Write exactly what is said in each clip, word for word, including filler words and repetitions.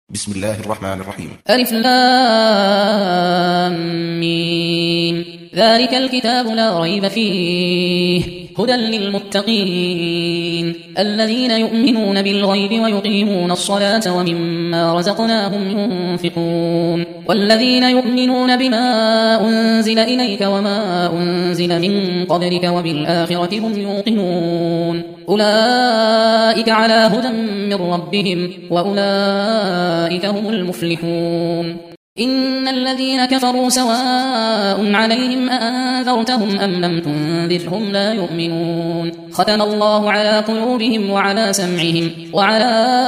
بسم الله الرحمن الرحيم. ألف لام ميم. ذلك الكتاب لا ريب فيه هدى للمتقين الذين يؤمنون بالغيب ويقيمون الصلاة ومما رزقناهم ينفقون والذين يؤمنون بما أنزل إليك وما أنزل من قبلك وبالآخرة هم يوقنون أولئك على هدى من ربهم وأولئك هم المفلحون. إن الذين كفروا سواء عليهم أأنذرتهم أم لم تنذرهم لا يؤمنون ختم الله على قلوبهم وعلى سمعهم وعلى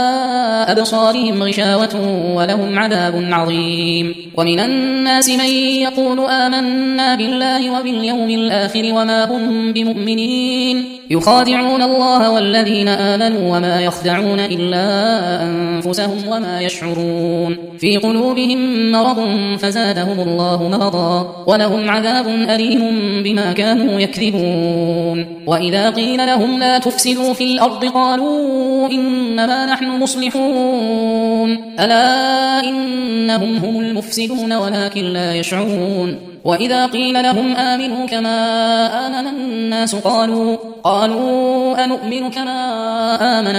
أبصارهم غشاوة ولهم عذاب عظيم. ومن الناس من يقول آمنا بالله وباليوم الآخر وما هم بمؤمنين يخادعون الله والذين آمنوا وما يخدعون إلا أنفسهم وما يشعرون في قلوبهم مرض فزادهم الله مرضا ولهم عذاب أليم بما كانوا يكذبون. وإذا قيل لهم لا تفسدوا في الأرض قالوا إنما نحن مصلحون ألا إنهم هم المفسدون ولكن لا يشعرون. وإذا قيل لهم آمنوا كما آمن الناس قالوا قالوا أنؤمن كما آمن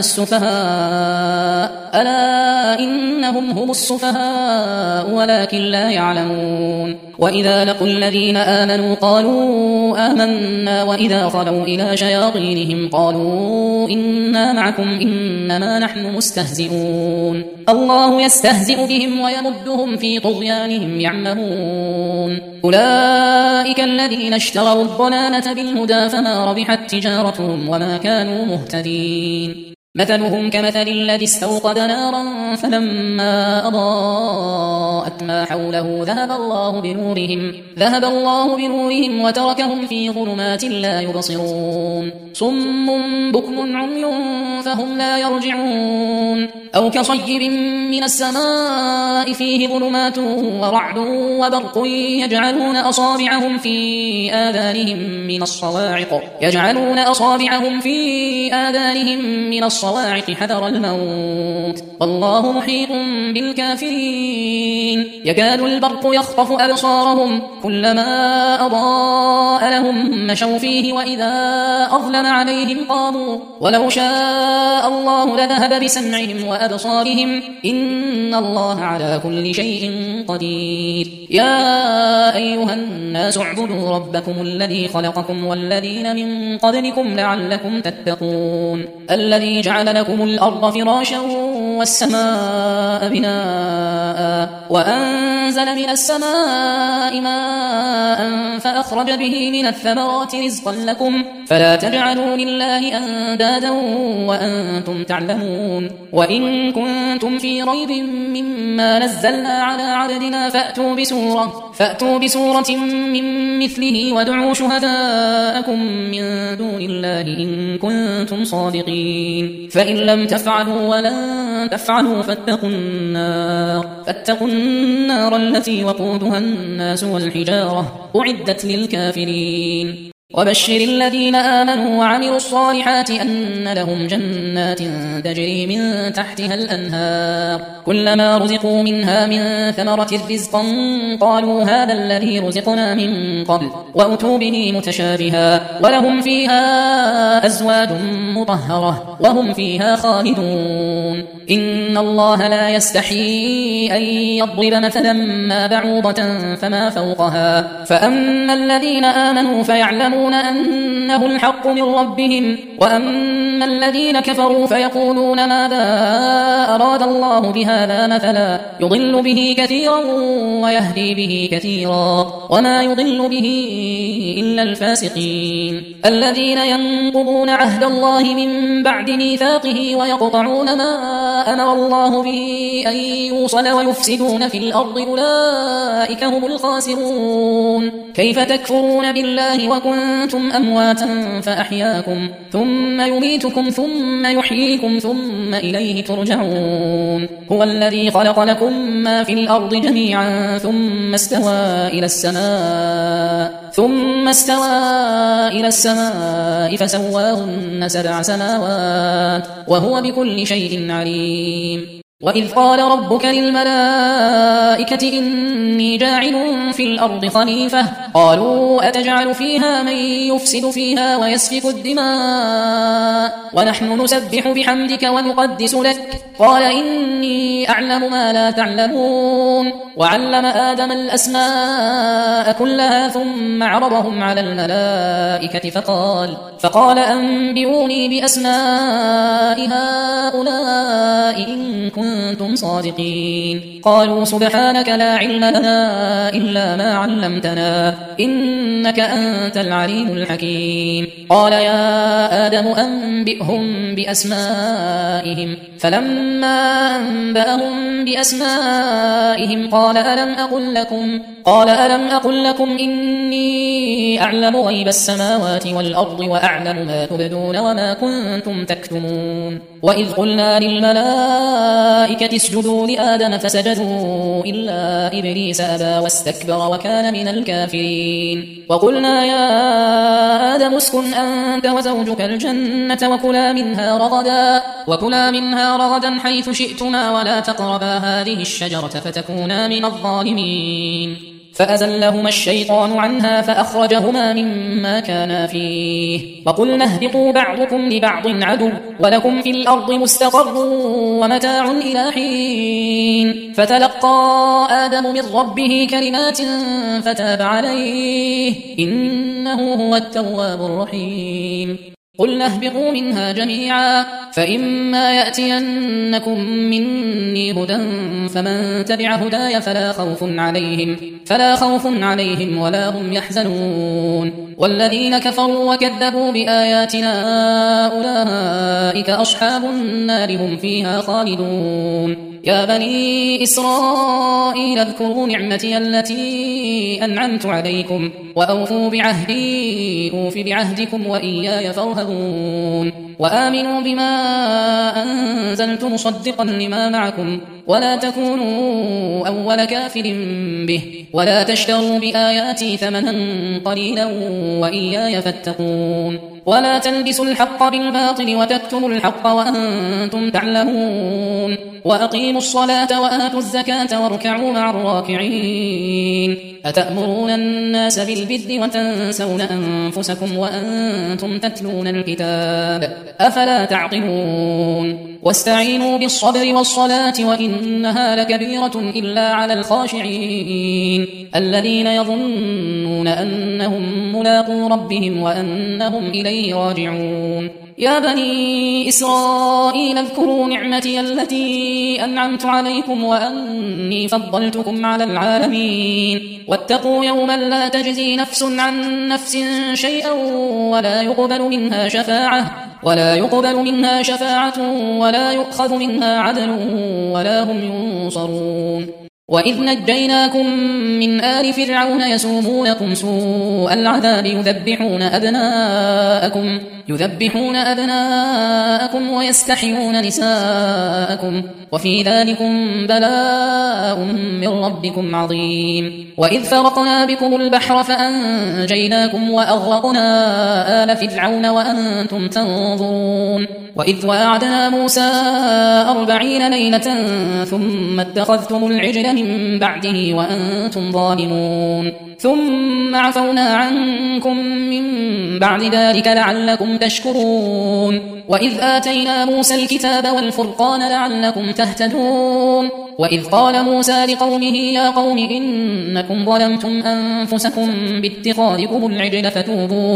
السفهاء ألا إنهم هم السفهاء ولكن لا يعلمون. وإذا لقوا الذين آمنوا قالوا آمنا وإذا خلوا إلى شياطينهم قالوا إنا معكم إنما نحن مستهزئون الله يستهزئ بهم ويمدهم في طغيانهم يعمهون. أولئك الذين اشتروا الضلالة بالهدى فما ربحت تجارتهم وما كانوا مهتدين. مثلهم كمثل الذي استوقد نارا فلما أضاءت ما حوله ذهب الله بنورهم ذهب الله بنورهم وتركهم في ظلمات لا يبصرون صم بكم عمي فهم لا يرجعون. أو كصيب من السماء فيه ظلمات ورعد وبرق يجعلون أصابعهم في آذانهم من الصواعق يجعلون أصابعهم في آذانهم من الصواعق حذر الموت والله محيط بالكافرين. يكاد البرق يخطف أبصارهم كلما أضاء لهم مشوا فيه وإذا أظلم عليهم قاموا ولو شاء الله لذهب بسمعهم وأبصارهم إن الله على كل شيء قدير. يا أيها الناس اعبدوا ربكم الذي خلقكم والذين من قبلكم لعلكم تتقون الذي جعل لكم الأرض فراشا والسماء بناء وأنزل من السماء ماء فأخرج به من الثمرات رزقا لكم فلا تجعلوا لله أندادا وأنتم تعلمون. وإن كنتم في ريب مما نزلنا على عبدنا فأتوا بسورة فأتوا بسورة من مثله وادعوا شهداءكم من دون الله إن كنتم صادقين فإن لم تفعلوا ولن تفعلوا فاتقوا النار فاتقوا النار التي وقودها الناس والحجارة أعدت للكافرين. وبشر الذين آمنوا وعملوا الصالحات أن لهم جنات تجري من تحتها الأنهار كلما رزقوا منها من ثمرة رزقا قالوا هذا الذي رزقنا من قبل وأتوا به متشابها ولهم فيها أزواج مطهرة وهم فيها خالدون. إن الله لا يستحيي أن يضرب مثلا ما بعوضة فما فوقها فأما الذين آمنوا فيعلمون أنه الحق من ربهم وأما الذين كفروا فيقولون ماذا أراد الله بهذا مثلا يضل به كثيرا ويهدي به كثيرا وما يضل به إلا الفاسقين الذين ينقضون عهد الله من بعد ميثاقه ويقطعون ما أمر الله به أن يوصل ويفسدون في الأرض أولئك هم الخاسرون. كيف تكفرون بالله وكنتم أمواتا فأحياكم ثم يميتكم ثم يحييكم ثم إليه ترجعون. هو الذي خلق لكم ما في الأرض جميعا ثم استوى إلى السماء ثم استوى إلى السماء فسواهن سبع سماوات وهو بكل شيء عليم. وإذ قال ربك للملائكة إني جاعل في الأرض خليفة قالوا أتجعل فيها من يفسد فيها ويسفك الدماء ونحن نسبح بحمدك ونقدس لك قال إني أعلم ما لا تعلمون وعلم آدم الأسماء كلها ثم عرضهم على الملائكة فقال فقال أنبئوني بأسماء هؤلاء إن كنتم صادقين قالوا سبحانك لا علم لنا إلا ما علمتنا إنك أنت العليم الحكيم قال يا آدم أنبئهم بأسمائهم فلما أنبأهم بأسمائهم قال ألم أقل لكم قال ألم أقل لكم إني أعلم غيب السماوات والأرض وأعلم ما تبدون وما كنتم تكتمون وإذ قلنا للملائكة اسجدوا لآدم فسجدوا إلا إبليس أبى واستكبر وكان من الكافرين وقلنا يا آدم اسكن أنت وزوجك الجنة وكلا منها رغدا وكلا منها رغدا حيث شئتما ولا تقربا هذه الشجرة فتكونا من الظالمين فأزلهما الشيطان عنها فأخرجهما مما كانا فيه وقلنا اهبطوا بعضكم لبعض عدو ولكم في الأرض مستقر ومتاع إلى حين فتلقى آدم من ربه كلمات فتاب عليه إنه هو التواب الرحيم قلنا اهبطوا منها جميعا فإما يأتينكم مني هدى فمن تبع هداي فلا خوف عليهم فلا خوف عليهم ولا هم يحزنون والذين كفروا وكذبوا بآياتنا أولئك أصحاب النار هم فيها خالدون يا بني إسرائيل اذكروا نعمتي التي أنعمت عليكم وأوفوا بعهدي أوف بعهدكم وإياي فارهبون وآمنوا بما أنزلت مصدقا لما معكم ولا تكونوا أول كافر به ولا تشتروا بآياتي ثمنا قليلا وإياي فاتقون ولا تلبسوا الحق بالباطل وتكتموا الحق وأنتم تعلمون وأقيموا الصلاة وآتوا الزكاة واركعوا مع الراكعين أتأمرون الناس بالبر وتنسون أنفسكم وأنتم تتلون الكتاب أفلا تعقلون واستعينوا بالصبر والصلاة وإنها لكبيرة إلا على الخاشعين الذين يظنون أنهم ملاقو ربهم وأنهم إليه راجعون يا بني إسرائيل اذكروا نعمتي التي أنعمت عليكم وأني فضلتكم على العالمين واتقوا يوما لا تجزي نفس عن نفس شيئا ولا يقبل منها شفاعة ولا يقبل منها شفاعة ولا يؤخذ منها عدل ولا هم ينصرون وإذ نجيناكم من آل فرعون يسومونكم سوء العذاب يذبحون أبناءكم يذبحون أبناءكم ويستحيون نساءكم وفي ذلكم بلاء من ربكم عظيم وإذ فرقنا بكم البحر فأنجيناكم وأغرقنا آل فرعون وأنتم تنظرون وإذ وعدنا موسى أربعين ليلة ثم اتخذتم العجل من بعده وأنتم ظالمون ثم عفونا عنكم من بعد ذلك لعلكم تشكرون وإذ آتينا موسى الكتاب والفرقان لعلكم تهتدون وإذ قال موسى لقومه يا قوم إنكم ظلمتم أنفسكم باتخاذكم العجل فتوبوا,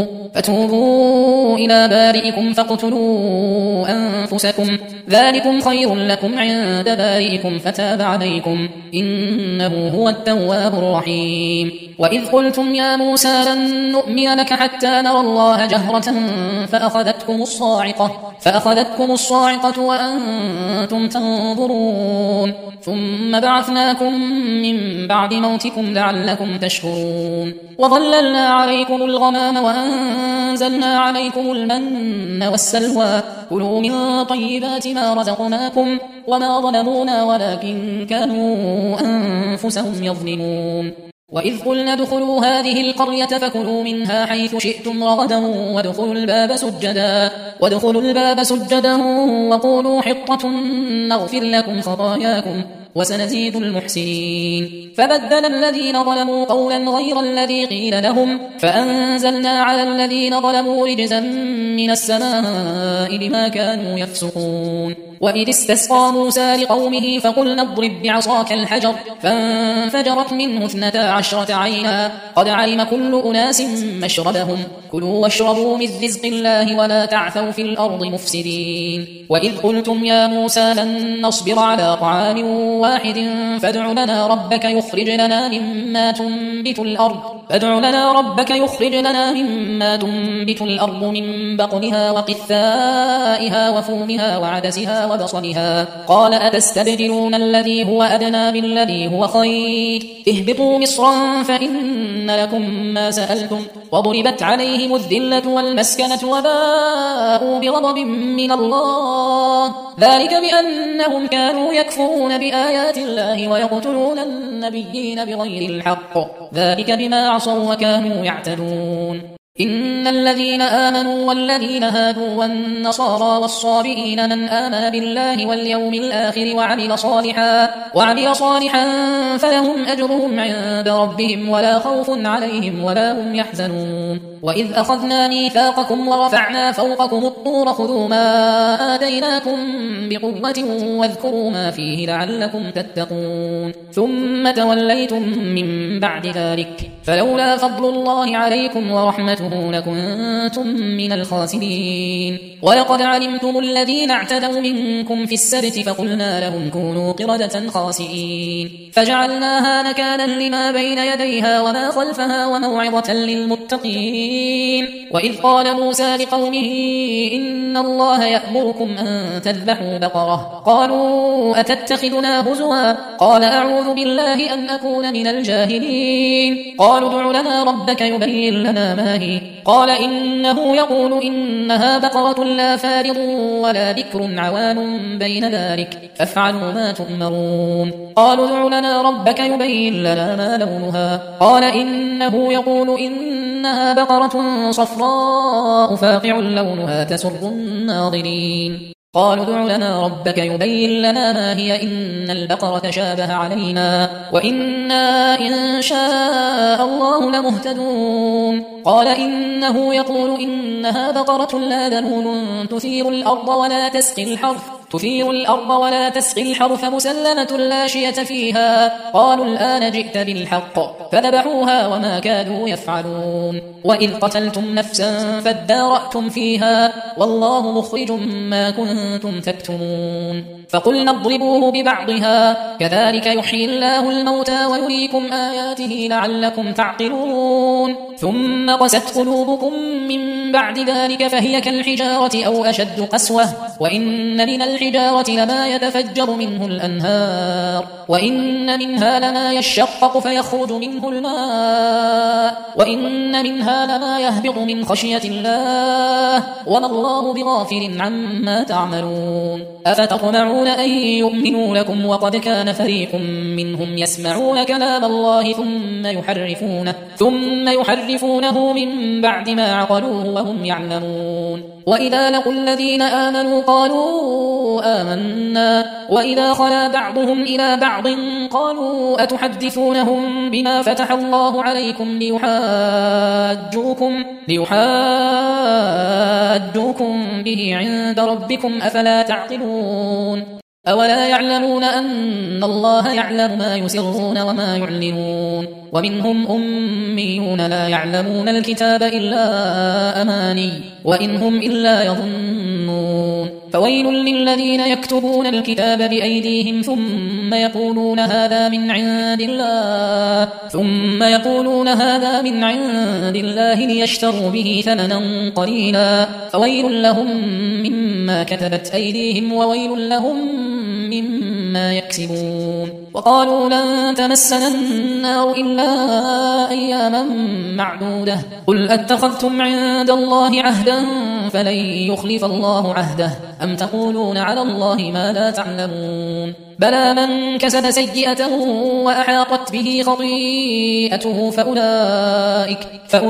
فتوبوا إلى بارئكم فاقتلوا أنفسكم ذلكم خير لكم عند بارئكم فتاب عليكم إنه هو التواب الرحيم وإذ قلتم يا موسى لن نؤمن لك حتى نرى الله جهرة فأخذتكم الصاعقة, فأخذتكم الصاعقة وأنتم تنظرون ثم بعثناكم من بعد موتكم لعلكم تشكرون وظللنا عليكم الغمام وأنزلنا عليكم المن والسلوى كلوا من طيبات ما رزقناكم وما ظلمونا ولكن كانوا أنفسهم يظلمون وإذ قلنا ادخلوا هذه القرية فكلوا منها حيث شئتم رغدا وادخلوا الباب سجدا وادخلوا الباب سجدا وقولوا حطة نغفر لكم خطاياكم وسنزيد المحسنين. فبدل الذين ظلموا قولا غير الذي قيل لهم فأنزلنا على الذين ظلموا رجزا من السماء بما كانوا يفسقون. وإذ استسقى موسى لقومه فقلنا اضرب بعصاك الحجر فانفجرت منه اثنتا عشرة عينا قد علم كل أناس مشربهم كلوا واشربوا من رزق الله ولا تعثوا في الأرض مفسدين. وإذ قلتم يا موسى لن نصبر على طعام واحد فادع لنا ربك يخرج لنا مما تنبت الأرض فادع لنا ربك يخرج لنا مما تنبت الأرض من بقلها وقثائها وفومها وعدسها وبصلها قال أتستبدلون الذي هو أدنى بالذي هو خير اهبطوا مصرا فإن لكم ما سألتم وضربت عليهم الذلة والمسكنة وباءوا بغضب من الله ذلك بأنهم كانوا يكفرون بآيات الله ويقتلون النبيين بغير الحق ذلك بما عصوا وكانوا يعتدون. إن الذين آمنوا والذين هادوا والنصارى والصابئين من آمن بالله واليوم الآخر وعمل صالحا وعمل صالحا فلهم أجرهم عند ربهم ولا خوف عليهم ولا هم يحزنون. وإذ أخذنا ميثاقكم ورفعنا فوقكم الطور خذوا ما آتيناكم بقوة واذكروا ما فيه لعلكم تتقون ثم توليتم من بعد ذلك فلولا فضل الله عليكم ورحمته لكنتم من الخاسرين. ولقد علمتم الذين اعتدوا منكم في السبت فقلنا لهم كونوا قردة خاسئين فجعلناها نكالا لما بين يديها وما خلفها وموعظة للمتقين. وإذ قال موسى لقومه إن الله يأمركم أن تذبحوا بقرة قالوا أتتخذنا هزوا قال أعوذ بالله أن أكون من الجاهلين قالوا ادع لنا ربك يبين لنا ما هي قال إنه يقول إنها بقرة لا فارض ولا بكر عوان بين ذلك فافعلوا ما تؤمرون قالوا ادع لنا ربك يبين لنا ما لونها قال إنه يقول إنها بقرة صفراء فاقع لونها تسر الناظرين قالوا ادع لنا ربك يبين لنا ما هي إن البقرة شابه علينا وإنا إن شاء الله لمهتدون قال إنه يقول إنها بقرة لا ذلول تثير الأرض ولا تسقي الحرث تثير الأرض ولا تسقي الحرث مسلمة لا شية فيها قالوا الآن جئت بالحق فذبحوها وما كادوا يفعلون. وإذ قتلتم نفسا فادارأتم فيها والله مخرج ما كنتم تكتمون فقلنا اضربوه ببعضها كذلك يحيي الله الموتى ويريكم آياته لعلكم تعقلون ثم قست قلوبكم من بعد ذلك فهي كالحجارة أو أشد قسوة وإن من الحجارة لما يتفجر منه الأنهار وإن منها لما يشقق فيخرج منه الماء وإن منها لما يهبط من خشية الله وما الله بغافل عما تعملون أفتطمعون أن يؤمنوا لكم وقد كان فريق منهم يسمعون كلام الله ثم يحرفونه ثم يحرفونه من بعد ما عقلوه وهم يعلمون وإذا لقوا الذين آمنوا قالوا آمنا وإذا خلا بعضهم إلى بعض قالوا أتحدثونهم بما فتح الله عليكم ليحاجوكم, ليحاجوكم به عند ربكم أفلا تعقلون أولا يعلمون أن الله يعلم ما يسرون وما يعلنون ومنهم أميون لا يعلمون الكتاب إلا أماني وإن هم إلا يظنون فويل للذين يكتبون الكتاب بأيديهم ثم يقولون هذا من عند الله ثم يقولون هذا من عند الله ليشتروا به ثمنا قليلا فويل لهم مما كتبت أيديهم وويل لهم مما يكسبون وقالوا لن تمسنا النار إلا أياما معدودة قل أتخذتم عند الله عهدا فلن يخلف الله عهده أم تقولون على الله ما لا تعلمون بلى من كسب سيئة وأحاطت به خطيئته فأولئك,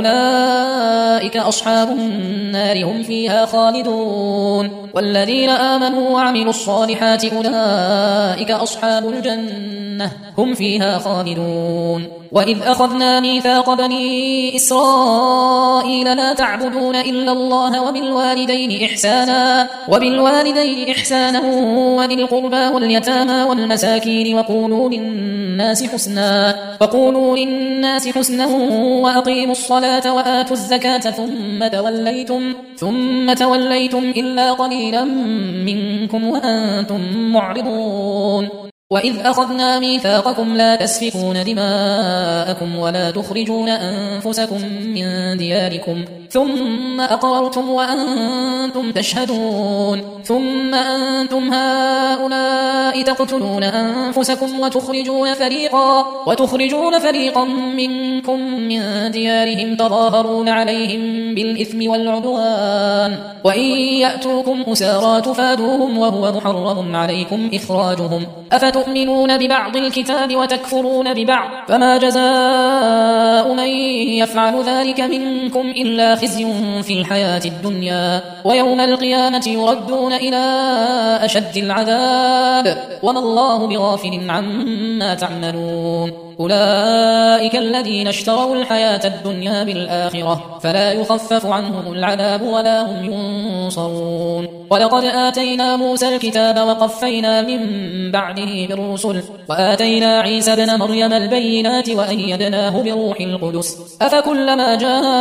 فأولئك أصحاب النار هم فيها خالدون والذين آمنوا وعملوا الصالحات أولئك أصحاب الجنة هم فيها خالدون وإذ أخذنا ميثاق بني إسرائيل لا تعبدون إلا الله وبالوالدين إحسانا وبالوالدين إحسانا وذي القربى واليتامى والمساكين وقولوا للناس حسنا وقولوا للناس حسنا وأقيموا الصلاة وآتوا الزكاة ثم توليتم ثم توليتم إلا قليلا منكم وأنتم معرضون وإذ أخذنا ميثاقكم لا تسفكون دماءكم ولا تخرجون أنفسكم من دياركم ثم أقررتم وأنتم تشهدون ثم أنتم هؤلاء تقتلون أنفسكم وتخرجون فريقا, وتخرجون فريقا منكم من ديارهم تظاهرون عليهم بالإثم والعدوان وإن يأتوكم أسارى تفادوهم وهو محرم عليكم إخراجهم أفتؤمنون ببعض الكتاب وتكفرون ببعض فما جزاء من يفعل ذلك منكم إلا خزي في الحياة الدنيا ويوم القيامة يردون إلى أشد العذاب وما الله بغافل عما تعملون أولئك الذين اشتروا الحياة الدنيا بالآخرة فلا يخفف عنهم العذاب ولا هم ينصرون ولقد آتينا موسى الكتاب وقفينا من بعده بالرسل وآتينا عيسى ابن مريم البينات وأيدناه بروح القدس أفكلما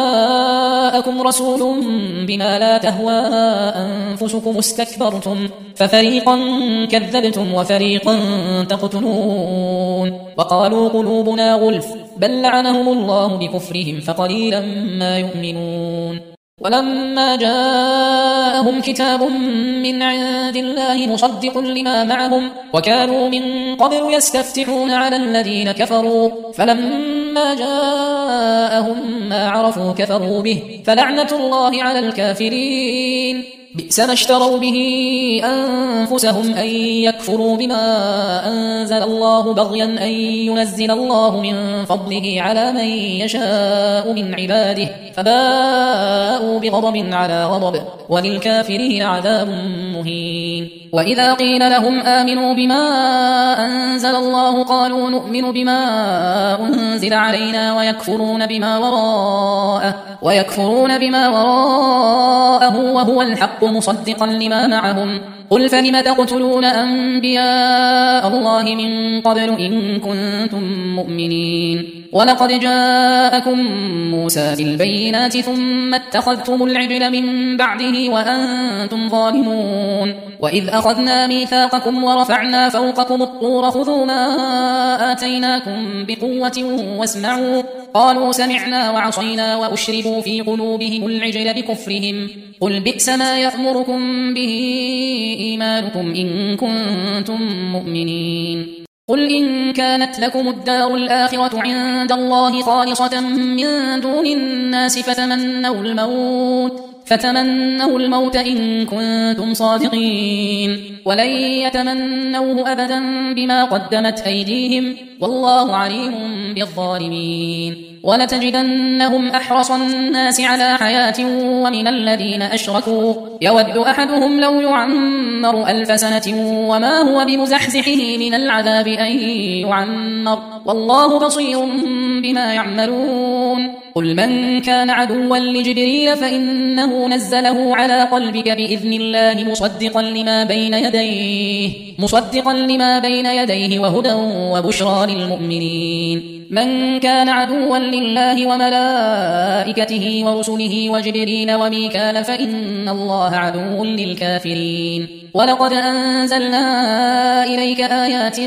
جاءكم رسول بما لا تهوى أنفسكم استكبرتم ففريقا كذبتم وفريقا تقتلون وقالوا قلوبنا غلف بل لعنهم الله بكفرهم فقليلا ما يؤمنون ولما جاءهم كتاب من عند الله مصدق لما معهم وكانوا من قبل يستفتحون على الذين كفروا فلما جاءهم ما عرفوا كفروا به فلعنة الله على الكافرين بئس ما اشتروا به أنفسهم أن يكفروا بما أنزل الله بغيا أن ينزل الله من فضله على من يشاء من عباده فباءوا بغضب على غضب وللكافرين عذاب مهين وإذا قيل لهم آمنوا بما أنزل الله قالوا نؤمن بما أنزل علينا ويكفرون بما وراءه ويكفرون بما وراءه وهو الحق مصدقا لما معهم قل فلم تقتلون أنبياء الله من قبل إن كنتم مؤمنين ولقد جاءكم موسى بالبينات ثم اتخذتم العجل من بعده وأنتم ظالمون وإذ أخذنا ميثاقكم ورفعنا فوقكم الطور خذوا ما آتيناكم بقوة واسمعوا قالوا سمعنا وعصينا وأشربوا في قلوبهم العجل بكفرهم قل بئس ما يأمركم به إيمانكم إن كنتم مؤمنين قل إن كانت لكم الدار الآخرة عند الله خالصة من دون الناس فتمنوا الموت فتمنوا الموت إن كنتم صادقين ولن يتمنوه أبدا بما قدمت أيديهم والله عليم بالظالمين ولتجدنهم أحرص الناس على حياة ومن الذين أشركوا يود أحدهم لو يعمر ألف سنة وما هو بمزحزحه من العذاب أن يعمر والله بصير بما يعملون قل من كان عدوا لجبريل فإنه نزله على قلبك بإذن الله مصدقا لما بين يديه مصدقا لما بين يديه وهدى وبشرى للمؤمنين من كان عدوا لله وملائكته ورسله وجبريل وميكال فإن الله عدو للكافرين ولقد أنزلنا إليك آيات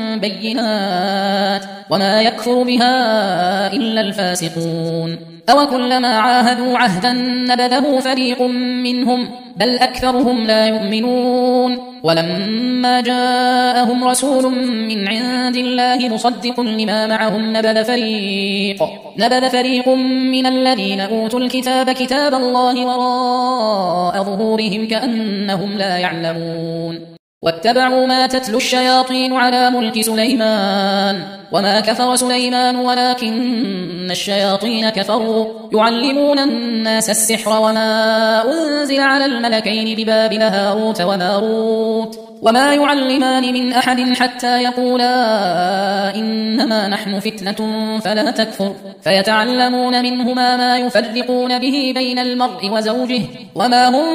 بينات وما يكفر بها إلا الفاسقون أو كلما عاهدوا عهدا نبذه فريق منهم بل أكثرهم لا يؤمنون ولما جاءهم رسول من عند الله مصدق لما معهم نبذ فريق, نبذ فريق من الذين أوتوا الكتاب كتاب الله وراء ظهورهم كأنهم لا يعلمون. واتبعوا ما تتلو الشياطين على ملك سليمان وما كفر سليمان ولكن الشياطين كفروا يعلمون الناس السحر وما أنزل على الملكين ببابل هاروت وماروت وما يعلمان من أحد حتى يقولا إنما نحن فتنة فلا تكفر فيتعلمون منهما ما يفرقون به بين المرء وزوجه وما هم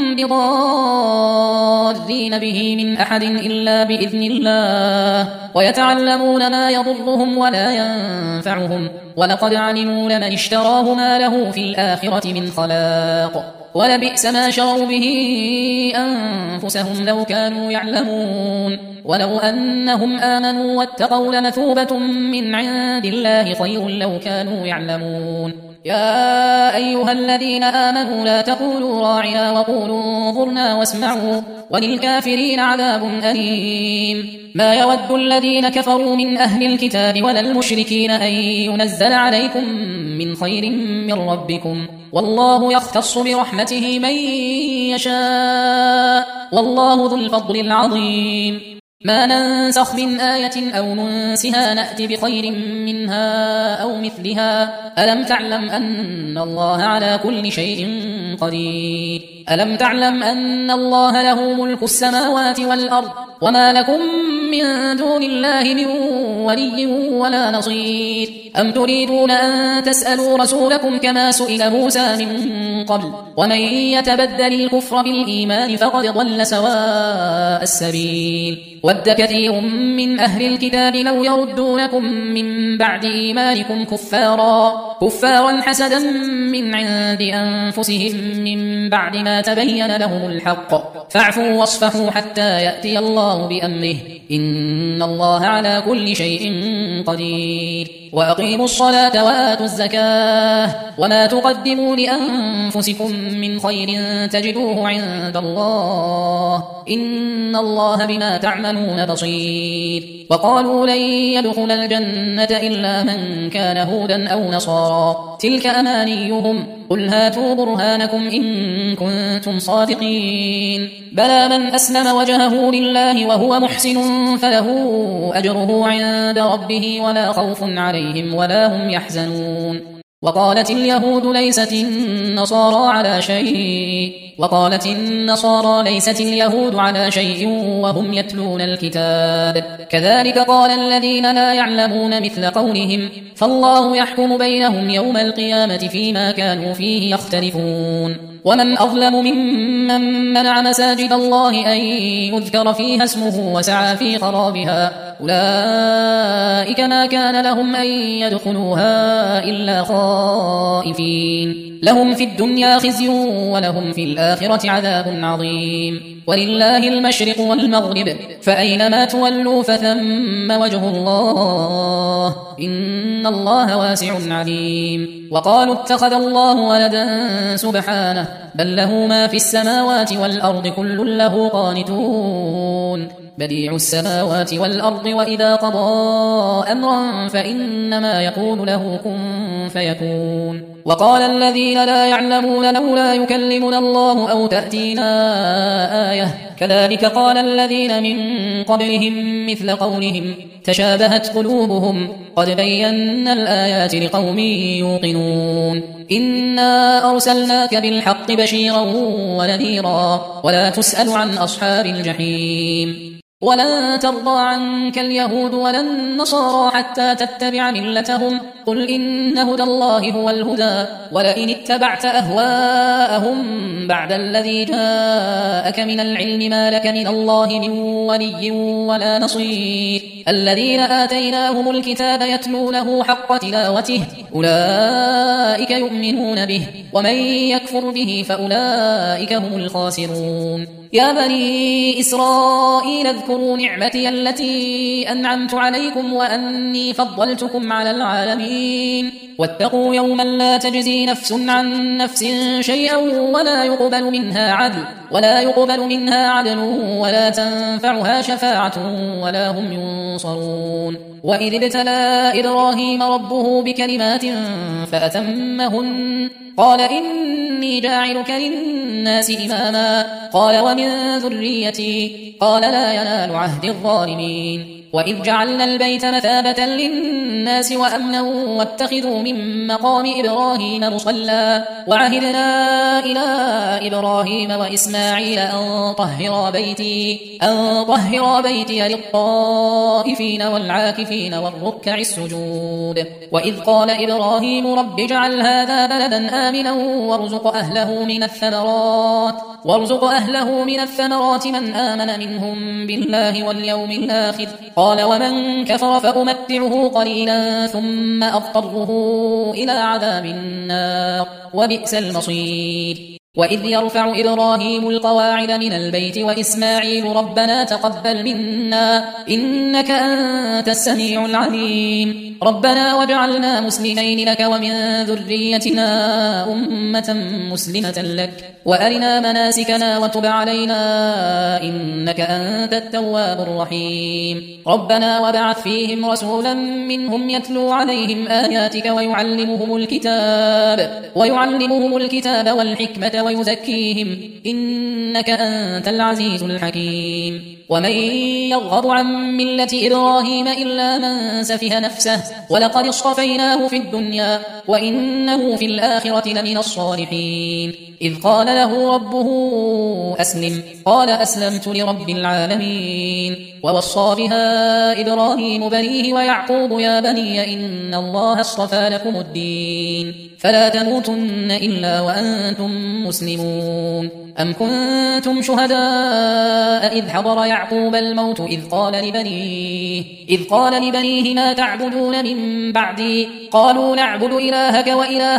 بضارين به من أحد إلا بإذن الله ويتعلمون ما يضرهم ولا ينفعهم ولقد علموا لمن اشتراه ما له في الآخرة من خلاق ولبئس ما شروا به أنفسهم لو كانوا يعلمون. ولو أنهم آمنوا واتقوا لمثوبة من عند الله خير لو كانوا يعلمون. يا أيها الذين آمنوا لا تقولوا راعنا وقولوا انظرنا واسمعوا وللكافرين عذاب أليم. ما يود الذين كفروا من أهل الكتاب ولا المشركين أن ينزل عليكم من خير من ربكم والله يختص برحمته من يشاء والله ذو الفضل العظيم. ما ننسخ من آية أو ننسها نأتي بخير منها أو مثلها ألم تعلم أن الله على كل شيء قدير. ألم تعلم أن الله له ملك السماوات والأرض وما لكم من دون الله من ولي ولا نصير. أم تريدون أن تسألوا رسولكم كما سئل موسى من قبل ومن يتبدل الكفر بالإيمان فقد ضل سواء السبيل. ود كثير من أهل الكتاب لو يردونكم من بعد إيمانكم كفارا كفارا حسدا من عند أنفسهم من بعد ما تبين لهم الحق فاعفوا واصفحوا حتى يأتي الله بأمره إن الله على كل شيء قدير. وأقيموا الصلاة وآتوا الزكاة وما تقدموا لأنفسكم من خير تجدوه عند الله إن الله بما تعملون بصير. وقالوا لن يدخل الجنة إلا من كان هودا أو نصارى تلك أمانيهم قل هاتوا برهانكم إن كنتم صادقين. بلى من أسلم وجهه لله وهو محسن فله أجره عند ربه ولا خوف عليهم ولا هم يحزنون. وقالت اليهود ليست النصارى على شيء وقالت النصارى ليست اليهود على شيء وهم يتلون الكتاب كذلك قال الذين لا يعلمون مثل قولهم فالله يحكم بينهم يوم القيامة فيما كانوا فيه يختلفون. ومن أظلم ممن منع مساجد الله أن يذكر فيها اسمه وسعى في خرابها أولئك ما كان لهم أن يدخلوها إلا خائفين لهم في الدنيا خزي ولهم في الآخرة عذاب عظيم. ولله المشرق والمغرب فأينما تولوا فثم وجه الله إن الله واسع عليم. وقالوا اتخذ الله ولدا سبحانه بل له ما في السماوات والأرض كل له قانتون بديع السماوات والأرض وإذا قضى أمرا فإنما يقول له كن فيكون. وقال الذين لا يعلمون لولا يكلمنا الله أو تأتينا آية كذلك قال الذين من قبلهم مثل قولهم تشابهت قلوبهم قد بينا الآيات لقوم يوقنون. إنا أرسلناك بالحق بشيرا ونذيرا ولا تسأل عن أصحاب الجحيم. ولن ترضى عنك اليهود ولا النصارى حتى تتبع ملتهم قل إن هدى الله هو الهدى ولئن اتبعت أهواءهم بعد الذي جاءك من العلم ما لك من الله من ولي ولا نصير. الذين آتيناهم الكتاب يتلونه حق تلاوته أولئك يؤمنون به ومن يكفر به فأولئك هم الخاسرون. يا بني إسرائيل اذكروا نعمتي التي أنعمت عليكم وأني فضلتكم على العالمين. واتقوا يوما لا تجزي نفس عن نفس شيئا ولا يقبل منها عدل ولا يقبل منها عدل ولا تنفعها شفاعة ولا هم ينصرون. وإذ ابتلى إبراهيم ربه بكلمات فأتمهن قال إني جاعلك للناس إماما قال ومن ذريتي قال لا ينال عهد الظالمين. وإذ جعلنا البيت مثابة للناس وأمنا واتخذوا من مقام إبراهيم مصلى وعهدنا إلى إبراهيم وإسماعيل أن طهرا بيتي أن طهرا بيتي للطائفين والعاكفين والركع السجود. وإذ قال إبراهيم رب اجعل هذا بلدا آمنا وارزق أهله من الثمرات وارزق أهله من الثمرات من آمن منهم بالله واليوم الآخر قال ومن كفر فأمتعه قليلا ثم أضطره إلى عذاب النار وبئس المصير. وإذ يرفع إبراهيم القواعد من البيت وإسماعيل ربنا تقبل منا إنك أنت السميع العليم ربنا واجعلنا مسلمين لك ومن ذريتنا أمة مسلمة لك وأرنا مناسكنا وتب علينا إنك أنت التواب الرحيم ربنا وابعث فيهم رسولا منهم يتلو عليهم آياتك ويعلمهم الكتاب ويعلمهم الكتاب والحكمة ويزكيهم إنك أنت العزيز الحكيم. ومن يرغب عن ملة إبراهيم إلا من سفه نفسه ولقد اصطفيناه في الدنيا وإنه في الآخرة لمن الصالحين. إذ قال له ربه أسلم قال أسلمت لرب العالمين. ووصى بها إبراهيم بنيه ويعقوب يا بني إن الله اصطفى لكم الدين فلا تموتن إلا وأنتم مسلمون. أم كنتم شهداء إذ حضر يعقوب الموت إذ قال لبنيه إذ قال لبنيه ما تعبدون من بعدي قالوا نعبد إلهك وإله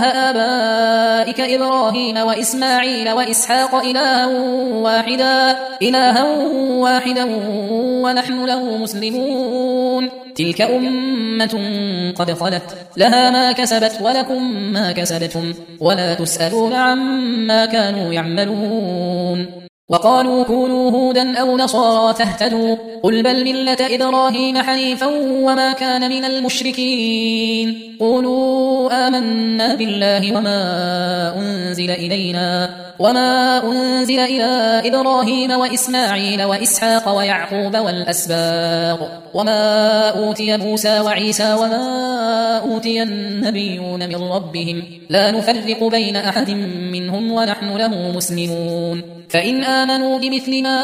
آبائك إبراهيم وإسماعيل وإسحاق إلها واحدا إلها واحدا ونحن له مسلمون. تلك أمة قد خلت لها ما كسبت ولكم ما كسبتم ولا تسألون عما كانوا يعملون. وقالوا كونوا هودا أو نصارى تهتدوا قل بل ملة إبراهيم حنيفا وما كان من المشركين. قولوا آمنا بالله وما أنزل إلينا وما أنزل إلى إبراهيم وإسماعيل وإسحاق ويعقوب والأسباط وما أوتي موسى وعيسى وما أوتي النبيون من ربهم لا نفرق بين أحد منهم ونحن له مسلمون. فإن آمنوا بمثل ما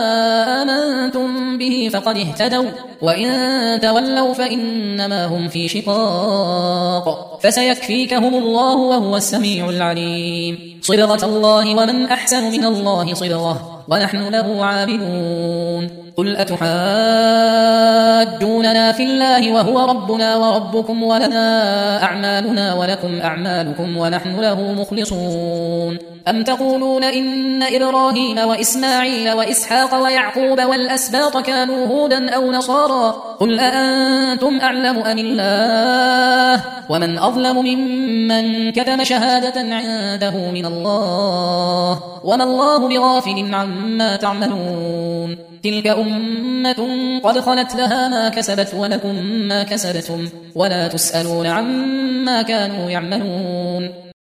آمنتم به فقد اهتدوا وإن تولوا فإنما هم في شقاق فسيكفيكهم الله وهو السميع العليم. صبغة الله ومن أحسن من الله صبغة ونحن له عابدون. قل أتحاجوننا في الله وهو ربنا وربكم ولنا أعمالنا ولكم أعمالكم ونحن له مخلصون. أم تقولون إن إبراهيم وإسماعيل وإسحاق ويعقوب والأسباط كانوا هودا أو نصارى قل أأنتم أعلم أم الله ومن أظلم ممن كتم شهادة عنده من الله وما الله بغافل عما تعملون. تلك أمة قد خلت لها ما كسبت ولكم ما كسبتم ولا تسألون عما كانوا يعملون.